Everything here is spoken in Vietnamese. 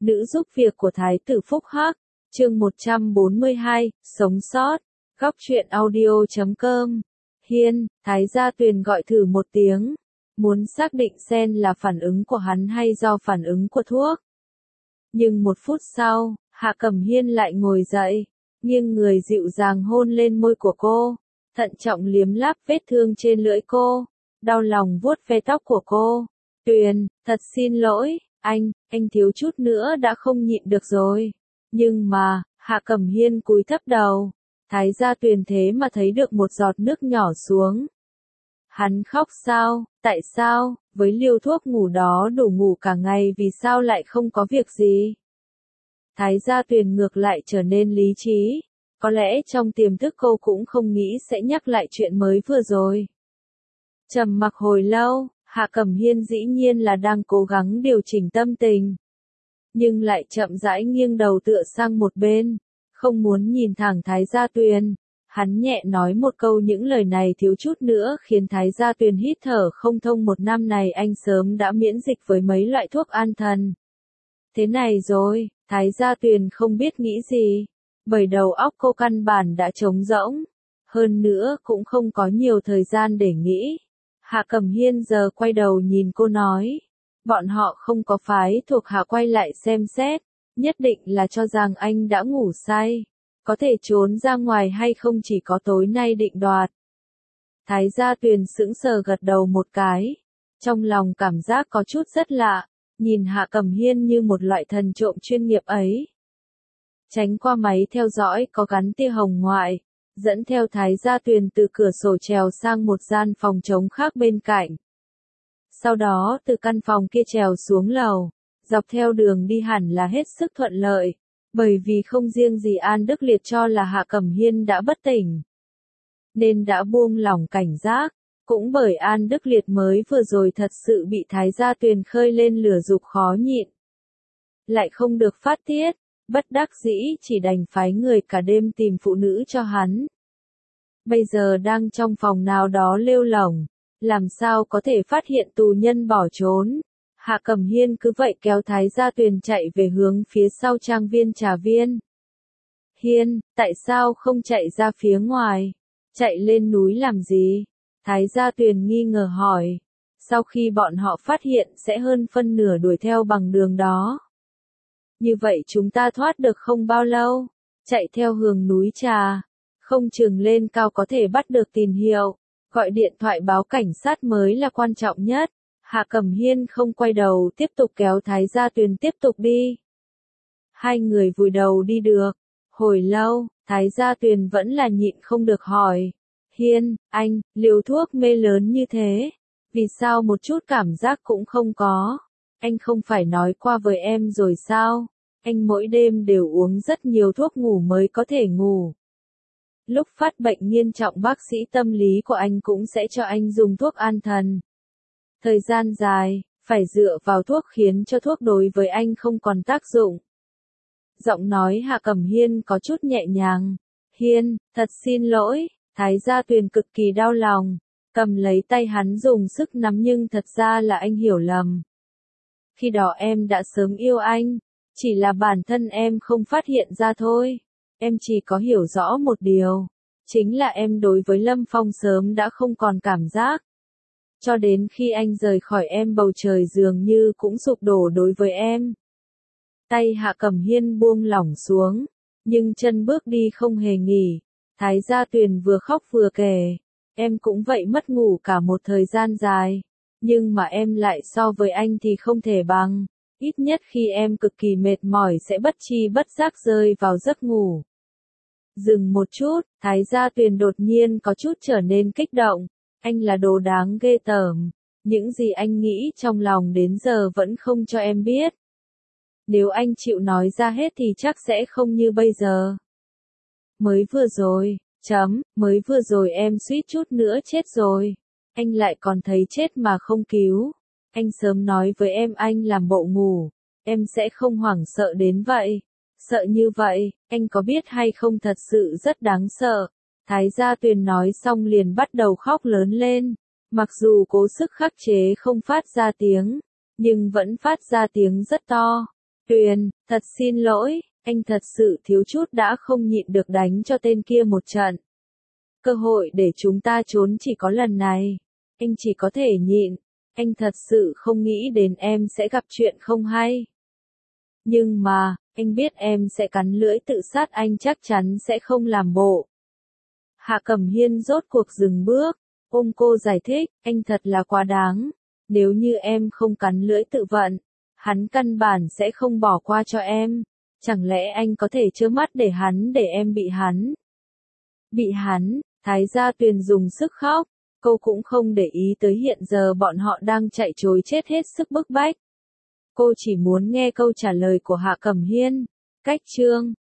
Nữ giúp việc của Thái tử Phúc Hắc, chương 142, sống sót, góc truyện audio.com. Hiên, Thái gia Tuyền gọi thử một tiếng, muốn xác định xem là phản ứng của hắn hay do phản ứng của thuốc. Nhưng một phút sau, Hạ Cẩm Hiên lại ngồi dậy, nghiêng người dịu dàng hôn lên môi của cô, thận trọng liếm láp vết thương trên lưỡi cô, đau lòng vuốt ve tóc của cô. Tuyền, thật xin lỗi, anh thiếu chút nữa đã không nhịn được rồi. Nhưng mà, Hạ Cẩm Hiên cúi thấp đầu, Thái gia Tuyền thế mà thấy được một giọt nước nhỏ xuống. Hắn khóc sao, tại sao, với liều thuốc ngủ đó đủ ngủ cả ngày vì sao lại không có việc gì? Thái gia Tuyền ngược lại trở nên lý trí, có lẽ trong tiềm thức cô cũng không nghĩ sẽ nhắc lại chuyện mới vừa rồi. Trầm mặc hồi lâu, Hạ Cẩm Hiên dĩ nhiên là đang cố gắng điều chỉnh tâm tình. Nhưng lại chậm rãi nghiêng đầu tựa sang một bên, không muốn nhìn thẳng Thái gia Tuyền. Hắn nhẹ nói một câu, những lời này thiếu chút nữa khiến Thái gia Tuyền hít thở không thông. Một năm này anh sớm đã miễn dịch với mấy loại thuốc an thần. Thế này rồi, Thái gia Tuyền không biết nghĩ gì, bởi đầu óc cô căn bản đã trống rỗng. Hơn nữa cũng không có nhiều thời gian để nghĩ. Hạ Cẩm Hiên giờ quay đầu nhìn cô nói, bọn họ không có phái thuộc hạ quay lại xem xét, nhất định là cho rằng anh đã ngủ say, có thể trốn ra ngoài hay không chỉ có tối nay định đoạt. Thái gia Tuyền sững sờ gật đầu một cái, trong lòng cảm giác có chút rất lạ, nhìn Hạ Cẩm Hiên như một loại thần trộm chuyên nghiệp ấy. Tránh qua máy theo dõi có gắn tia hồng ngoại, dẫn theo Thái gia Tuyền từ cửa sổ trèo sang một gian phòng trống khác bên cạnh. Sau đó từ căn phòng kia trèo xuống lầu, dọc theo đường đi hẳn là hết sức thuận lợi, bởi vì không riêng gì An Đức Liệt cho là Hạ Cẩm Hiên đã bất tỉnh, nên đã buông lỏng cảnh giác, cũng bởi An Đức Liệt mới vừa rồi thật sự bị Thái gia Tuyền khơi lên lửa giục khó nhịn. Lại không được phát tiết, bất đắc dĩ chỉ đành phái người cả đêm tìm phụ nữ cho hắn. Bây giờ đang trong phòng nào đó lêu lổng, làm sao có thể phát hiện tù nhân bỏ trốn. Hạ Cẩm Hiên cứ vậy kéo Thái gia Tuyền chạy về hướng phía sau trang viên Trà Viên. Hiên, tại sao không chạy ra phía ngoài? Chạy lên núi làm gì? Thái gia Tuyền nghi ngờ hỏi. Sau khi bọn họ phát hiện sẽ hơn phân nửa đuổi theo bằng đường đó. Như vậy chúng ta thoát được không bao lâu? Chạy theo hướng núi Trà, không chừng lên cao có thể bắt được tín hiệu, gọi điện thoại báo cảnh sát mới là quan trọng nhất. Hạ Cẩm Hiên không quay đầu tiếp tục kéo Thái gia Tuyền tiếp tục đi. Hai người vùi đầu đi được. Hồi lâu, Thái gia Tuyền vẫn là nhịn không được hỏi. Hiên, anh, liều thuốc mê lớn như thế, vì sao một chút cảm giác cũng không có? Anh không phải nói qua với em rồi sao? Anh mỗi đêm đều uống rất nhiều thuốc ngủ mới có thể ngủ. Lúc phát bệnh nghiêm trọng bác sĩ tâm lý của anh cũng sẽ cho anh dùng thuốc an thần. Thời gian dài, phải dựa vào thuốc khiến cho thuốc đối với anh không còn tác dụng. Giọng nói Hạ Cẩm Hiên có chút nhẹ nhàng. Hiên, thật xin lỗi. Thái gia Tuyền cực kỳ đau lòng, cầm lấy tay hắn dùng sức nắm, nhưng thật ra là anh hiểu lầm. Khi đó em đã sớm yêu anh, chỉ là bản thân em không phát hiện ra thôi. Em chỉ có hiểu rõ một điều, chính là em đối với Lâm Phong sớm đã không còn cảm giác. Cho đến khi anh rời khỏi em, bầu trời dường như cũng sụp đổ đối với em. Tay Hạ Cẩm Hiên buông lỏng xuống, nhưng chân bước đi không hề nghỉ. Thái gia Tuyền vừa khóc vừa kể, em cũng vậy, mất ngủ cả một thời gian dài, nhưng mà em lại so với anh thì không thể bằng, ít nhất khi em cực kỳ mệt mỏi sẽ bất tri bất giác rơi vào giấc ngủ. Dừng một chút, Thái gia Tuyền đột nhiên có chút trở nên kích động, anh là đồ đáng ghê tởm, những gì anh nghĩ trong lòng đến giờ vẫn không cho em biết. Nếu anh chịu nói ra hết thì chắc sẽ không như bây giờ. Mới vừa rồi em suýt chút nữa chết rồi. Anh lại còn thấy chết mà không cứu. Anh sớm nói với em anh làm bộ ngủ, em sẽ không hoảng sợ đến vậy. Sợ như vậy, anh có biết hay không, thật sự rất đáng sợ. Thái gia Tuyền nói xong liền bắt đầu khóc lớn lên. Mặc dù cố sức khắc chế không phát ra tiếng, nhưng vẫn phát ra tiếng rất to. Tuyền, thật xin lỗi, anh thật sự thiếu chút đã không nhịn được đánh cho tên kia một trận. Cơ hội để chúng ta trốn chỉ có lần này. Anh chỉ có thể nhịn. Anh thật sự không nghĩ đến em sẽ gặp chuyện không hay. Nhưng mà, anh biết em sẽ cắn lưỡi tự sát, anh chắc chắn sẽ không làm bộ. Hạ Cẩm Hiên rốt cuộc dừng bước, ôm cô giải thích, anh thật là quá đáng. Nếu như em không cắn lưỡi tự vận, hắn căn bản sẽ không bỏ qua cho em. Chẳng lẽ anh có thể trơ mắt để em bị hắn? Bị hắn, Thái Gia Tuyền dùng sức khóc, cô cũng không để ý tới hiện giờ bọn họ đang chạy trối chết hết sức bức bách. Cô chỉ muốn nghe câu trả lời của Hạ Cẩm Hiên. Cách chương